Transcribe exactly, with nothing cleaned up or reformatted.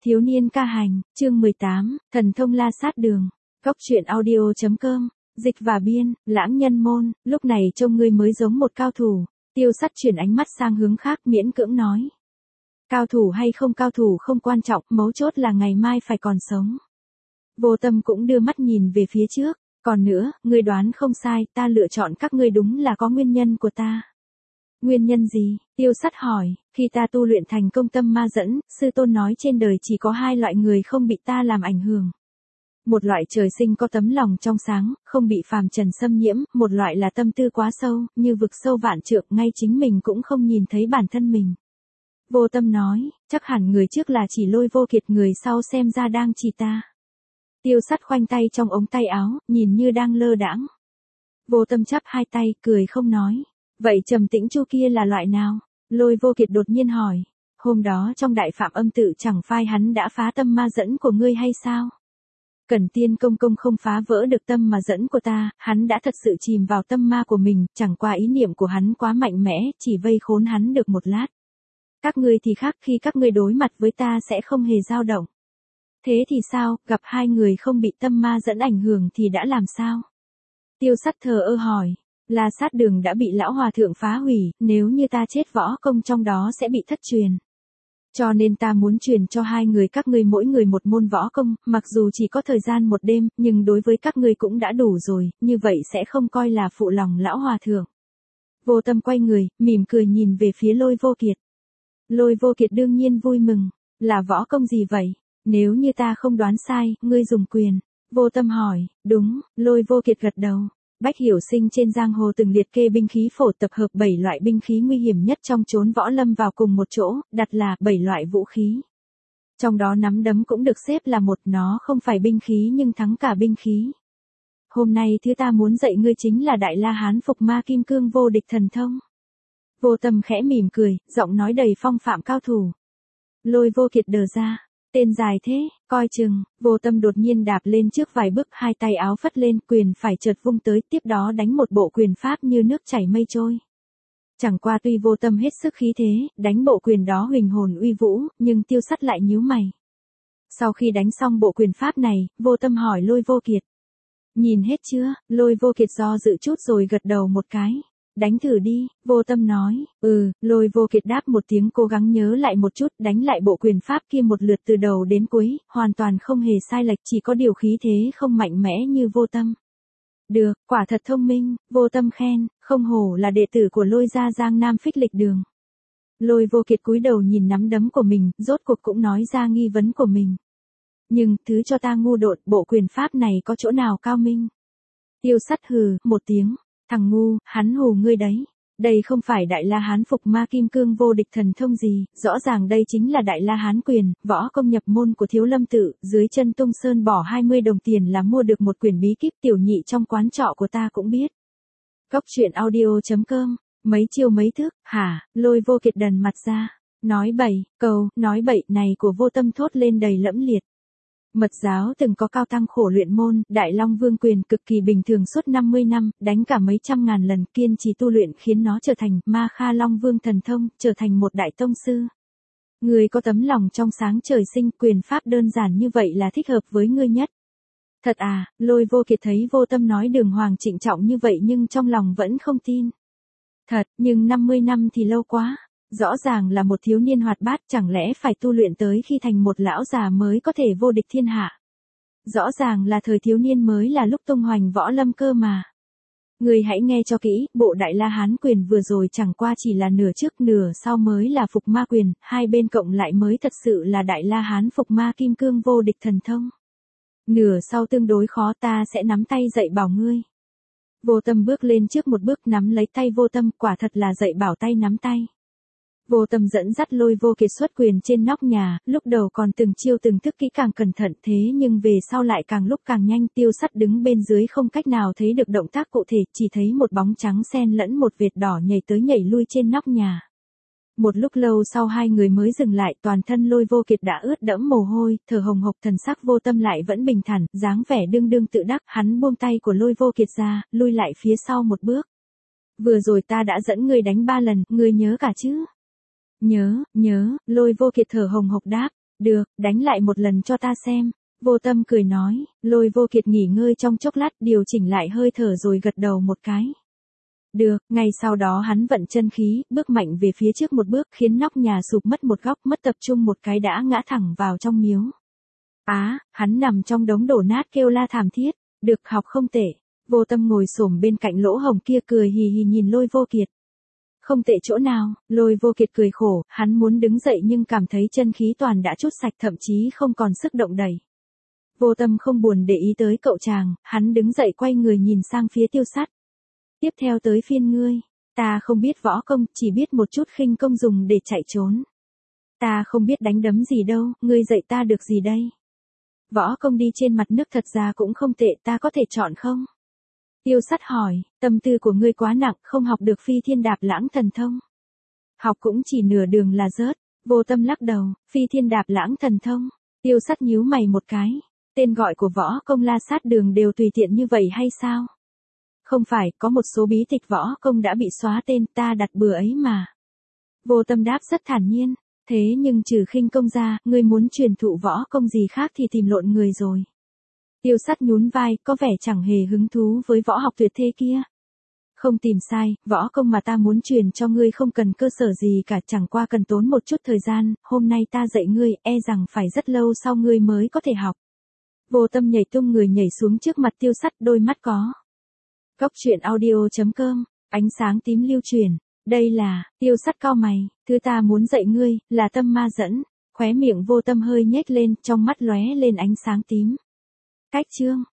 Thiếu niên ca hành, chương mười tám, thần thông la sát đường. Góc truyện audio.com, dịch và biên, lãng nhân môn, lúc này trông ngươi mới giống một cao thủ. Tiêu Sắt chuyển ánh mắt sang hướng khác miễn cưỡng nói. Cao thủ hay không cao thủ không quan trọng, mấu chốt là ngày mai phải còn sống. Vô Tâm cũng đưa mắt nhìn về phía trước, còn nữa, ngươi đoán không sai, ta lựa chọn các ngươi đúng là có nguyên nhân của ta. Nguyên nhân gì? Tiêu Sắt hỏi, khi ta tu luyện thành công tâm ma dẫn, sư tôn nói trên đời chỉ có hai loại người không bị ta làm ảnh hưởng. Một loại trời sinh có tấm lòng trong sáng, không bị phàm trần xâm nhiễm, một loại là tâm tư quá sâu, như vực sâu vạn trượng, ngay chính mình cũng không nhìn thấy bản thân mình. Vô Tâm nói, chắc hẳn người trước là chỉ Lôi Vô Kiệt, người sau xem ra đang chỉ ta. Tiêu Sắt khoanh tay trong ống tay áo, nhìn như đang lơ đãng. Vô Tâm chắp hai tay, cười không nói. Vậy Trầm Tĩnh Chu kia là loại nào? Lôi Vô Kiệt đột nhiên hỏi. Hôm đó trong đại phạm âm tự chẳng phai hắn đã phá tâm ma dẫn của ngươi hay sao? Cẩn Tiên công công không phá vỡ được tâm ma dẫn của ta, hắn đã thật sự chìm vào tâm ma của mình, chẳng qua ý niệm của hắn quá mạnh mẽ, chỉ vây khốn hắn được một lát. Các ngươi thì khác, khi các ngươi đối mặt với ta sẽ không hề dao động. Thế thì sao, gặp hai người không bị tâm ma dẫn ảnh hưởng thì đã làm sao? Tiêu Sắt thờ ơ hỏi. La sát đường đã bị lão hòa thượng phá hủy, nếu như ta chết võ công trong đó sẽ bị thất truyền. Cho nên ta muốn truyền cho hai người các ngươi mỗi người một môn võ công, mặc dù chỉ có thời gian một đêm, nhưng đối với các ngươi cũng đã đủ rồi, như vậy sẽ không coi là phụ lòng lão hòa thượng. Vô Tâm quay người, mỉm cười nhìn về phía Lôi Vô Kiệt. Lôi Vô Kiệt đương nhiên vui mừng, là võ công gì vậy? Nếu như ta không đoán sai, ngươi dùng quyền. Vô Tâm hỏi, đúng, Lôi Vô Kiệt gật đầu. Bách Hiểu Sinh trên giang hồ từng liệt kê binh khí phổ, tập hợp bảy loại binh khí nguy hiểm nhất trong chốn võ lâm vào cùng một chỗ, đặt là bảy loại vũ khí. Trong đó nắm đấm cũng được xếp là một, nó không phải binh khí nhưng thắng cả binh khí. Hôm nay thứ ta muốn dạy ngươi chính là Đại La Hán Phục Ma Kim Cương vô địch thần thông. Vô Tâm khẽ mỉm cười, giọng nói đầy phong phạm cao thủ. Lôi Vô Kiệt đờ ra. Tên dài thế, coi chừng. Vô Tâm đột nhiên đạp lên trước vài bước, hai tay áo phất lên, quyền phải chợt vung tới, tiếp đó đánh một bộ quyền pháp như nước chảy mây trôi. Chẳng qua tuy Vô Tâm hết sức khí thế, đánh bộ quyền đó huỳnh hồn uy vũ, nhưng Tiêu Sắt lại nhíu mày. Sau khi đánh xong bộ quyền pháp này, Vô Tâm hỏi Lôi Vô Kiệt. Nhìn hết chưa? Lôi Vô Kiệt do dự chút rồi gật đầu một cái. Đánh thử đi, Vô Tâm nói. Ừ, Lôi Vô Kiệt đáp một tiếng, cố gắng nhớ lại một chút, đánh lại bộ quyền pháp kia một lượt từ đầu đến cuối, hoàn toàn không hề sai lệch, chỉ có điều khí thế không mạnh mẽ như Vô Tâm. Được, quả thật thông minh, Vô Tâm khen, không hổ là đệ tử của Lôi gia Giang Nam Phích Lịch Đường. Lôi Vô Kiệt cúi đầu nhìn nắm đấm của mình, rốt cuộc cũng nói ra nghi vấn của mình. Nhưng, thứ cho ta ngu đột, bộ quyền pháp này có chỗ nào cao minh? Tiêu Sắt hừ, một tiếng. Thằng ngu, hắn hù ngươi đấy. Đây không phải Đại La Hán Phục Ma Kim Cương vô địch thần thông gì, rõ ràng đây chính là Đại La Hán quyền, võ công nhập môn của Thiếu Lâm tự, dưới chân Tung Sơn bỏ hai mươi đồng tiền là mua được một quyển bí kíp tiểu nhị trong quán trọ của ta cũng biết. Góc truyện audio.com, mấy chiêu mấy thức, hả? Lôi Vô Kiệt đần mặt ra. Nói bậy, cầu, nói bậy này của Vô Tâm thốt lên đầy lẫm liệt. Mật giáo từng có cao tăng khổ luyện môn, Đại Long Vương quyền cực kỳ bình thường suốt năm mươi năm, đánh cả mấy trăm ngàn lần, kiên trì tu luyện khiến nó trở thành Ma Kha Long Vương thần thông, trở thành một đại tông sư. Người có tấm lòng trong sáng trời sinh, quyền pháp đơn giản như vậy là thích hợp với ngươi nhất. Thật à? Lôi Vô Kiệt thấy Vô Tâm nói đường hoàng trịnh trọng như vậy nhưng trong lòng vẫn không tin. Thật, nhưng năm mươi năm thì lâu quá. Rõ ràng là một thiếu niên hoạt bát, chẳng lẽ phải tu luyện tới khi thành một lão già mới có thể vô địch thiên hạ. Rõ ràng là thời thiếu niên mới là lúc tung hoành võ lâm cơ mà. Người hãy nghe cho kỹ, bộ Đại La Hán quyền vừa rồi chẳng qua chỉ là nửa trước nửa sau mới là Phục Ma quyền, hai bên cộng lại mới thật sự là Đại La Hán Phục Ma Kim Cương vô địch thần thông. Nửa sau tương đối khó, ta sẽ nắm tay dạy bảo ngươi. Vô Tâm bước lên trước một bước, nắm lấy tay Vô Tâm, quả thật là dạy bảo tay nắm tay. Vô Tâm dẫn dắt Lôi Vô Kiệt xuất quyền trên nóc nhà, lúc đầu còn từng chiêu từng thức kỹ càng cẩn thận, thế nhưng về sau lại càng lúc càng nhanh. Tiêu Sắt đứng bên dưới không cách nào thấy được động tác cụ thể, chỉ thấy một bóng trắng xen lẫn một vệt đỏ nhảy tới nhảy lui trên nóc nhà. Một lúc lâu sau hai người mới dừng lại, toàn thân Lôi Vô Kiệt đã ướt đẫm mồ hôi, thở hồng hộc, thần sắc Vô Tâm lại vẫn bình thản, dáng vẻ đương đương tự đắc. Hắn buông tay của Lôi Vô Kiệt ra, lui lại phía sau một bước. Vừa rồi ta đã dẫn ngươi đánh ba lần, ngươi nhớ cả chứ? Nhớ, nhớ, Lôi Vô Kiệt thở hồng hộc đáp. Được, đánh lại một lần cho ta xem. Vô Tâm cười nói, Lôi Vô Kiệt nghỉ ngơi trong chốc lát điều chỉnh lại hơi thở rồi gật đầu một cái. Được, ngay sau đó hắn vận chân khí, bước mạnh về phía trước một bước khiến nóc nhà sụp mất một góc mất tập trung một cái đã ngã thẳng vào trong miếu. Á, hắn nằm trong đống đổ nát kêu la thảm thiết, được học không tệ. Vô Tâm ngồi xổm bên cạnh lỗ hổng kia cười hì hì nhìn Lôi Vô Kiệt. Không tệ chỗ nào, Lôi Vô Kiệt cười khổ, hắn muốn đứng dậy nhưng cảm thấy chân khí toàn đã trút sạch thậm chí không còn sức động đẩy. Vô Tâm không buồn để ý tới cậu chàng, hắn đứng dậy quay người nhìn sang phía Tiêu Sắt. Tiếp theo tới phiên ngươi, ta không biết võ công, chỉ biết một chút khinh công dùng để chạy trốn. Ta không biết đánh đấm gì đâu, ngươi dạy ta được gì đây? Võ công đi trên mặt nước thật ra cũng không tệ, ta có thể chọn không? Tiêu Sắt hỏi, tâm tư của ngươi quá nặng, không học được Phi Thiên Đạp Lãng Thần Thông. Học cũng chỉ nửa đường là rớt. Vô Tâm lắc đầu, Phi Thiên Đạp Lãng Thần Thông. Tiêu Sắt nhíu mày một cái. Tên gọi của võ công La Sát Đường đều tùy tiện như vậy hay sao? Không phải, có một số bí tịch võ công đã bị xóa tên, ta đặt bừa ấy mà. Vô Tâm đáp rất thản nhiên, thế nhưng trừ khinh công ra, ngươi muốn truyền thụ võ công gì khác thì tìm lộn người rồi. Tiêu Sắt nhún vai, có vẻ chẳng hề hứng thú với võ học tuyệt thế kia. Không tìm sai, võ công mà ta muốn truyền cho ngươi không cần cơ sở gì cả, chẳng qua cần tốn một chút thời gian, hôm nay ta dạy ngươi, e rằng phải rất lâu sau ngươi mới có thể học. Vô Tâm nhảy tung người nhảy xuống trước mặt Tiêu Sắt, đôi mắt có. Cốc truyện audio chấm com, ánh sáng tím lưu truyền. Đây là, Tiêu Sắt cau mày, thứ ta muốn dạy ngươi, là tâm ma dẫn. Khóe miệng Vô Tâm hơi nhếch lên, trong mắt lóe lên ánh sáng tím. Cách chương.